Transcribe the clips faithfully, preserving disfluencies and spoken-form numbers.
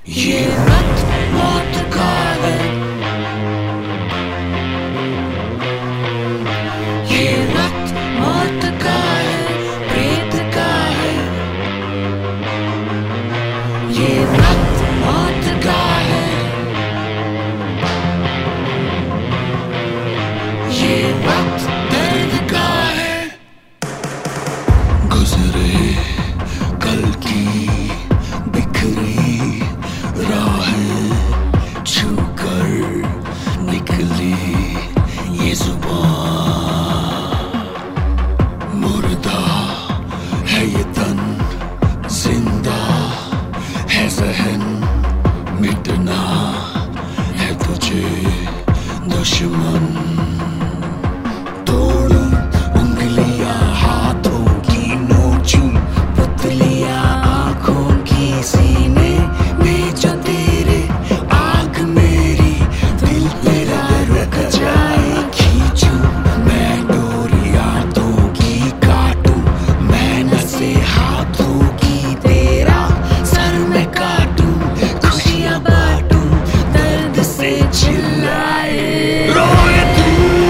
ये वक्त मौत का है, ये वक्त मौत का है, प्रेत का है। ये वक्त मौत का है, ये वक्त दर्द का है। गुजरे कल की बिखरी राहें छूकर निकली ये जुबान। मुर्दा है ये तन, जिंदा है ज़हन, मिटना है तुझे दुश्मन। तोड़ूं उंगलियां हाथों की, नोचूं पुतलियां आंखों की, सीने में जो तेरे आग मेरी दिल तेरा रुक जाए। खींचूं मैं डोरी यादों की, काटूं मैं नसें हाथों की, तेरा सर में काटूं, खुशियां बांटूं, दर्द से चिल्लाए। रोए तू,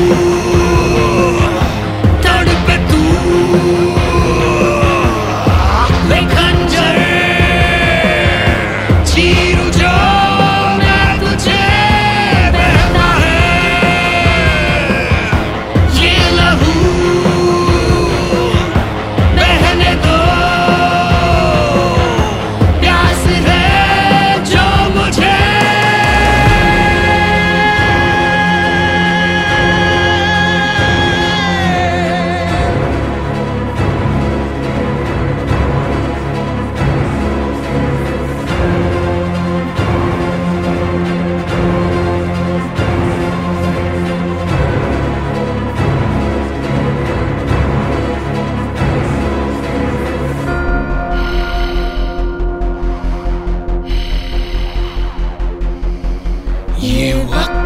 तड़पे तू, मैं खंजर चीरूं जो मैं तुझे, बहता है ये लहू, बहने दो। प्यास है जो मुझे, ये वक्त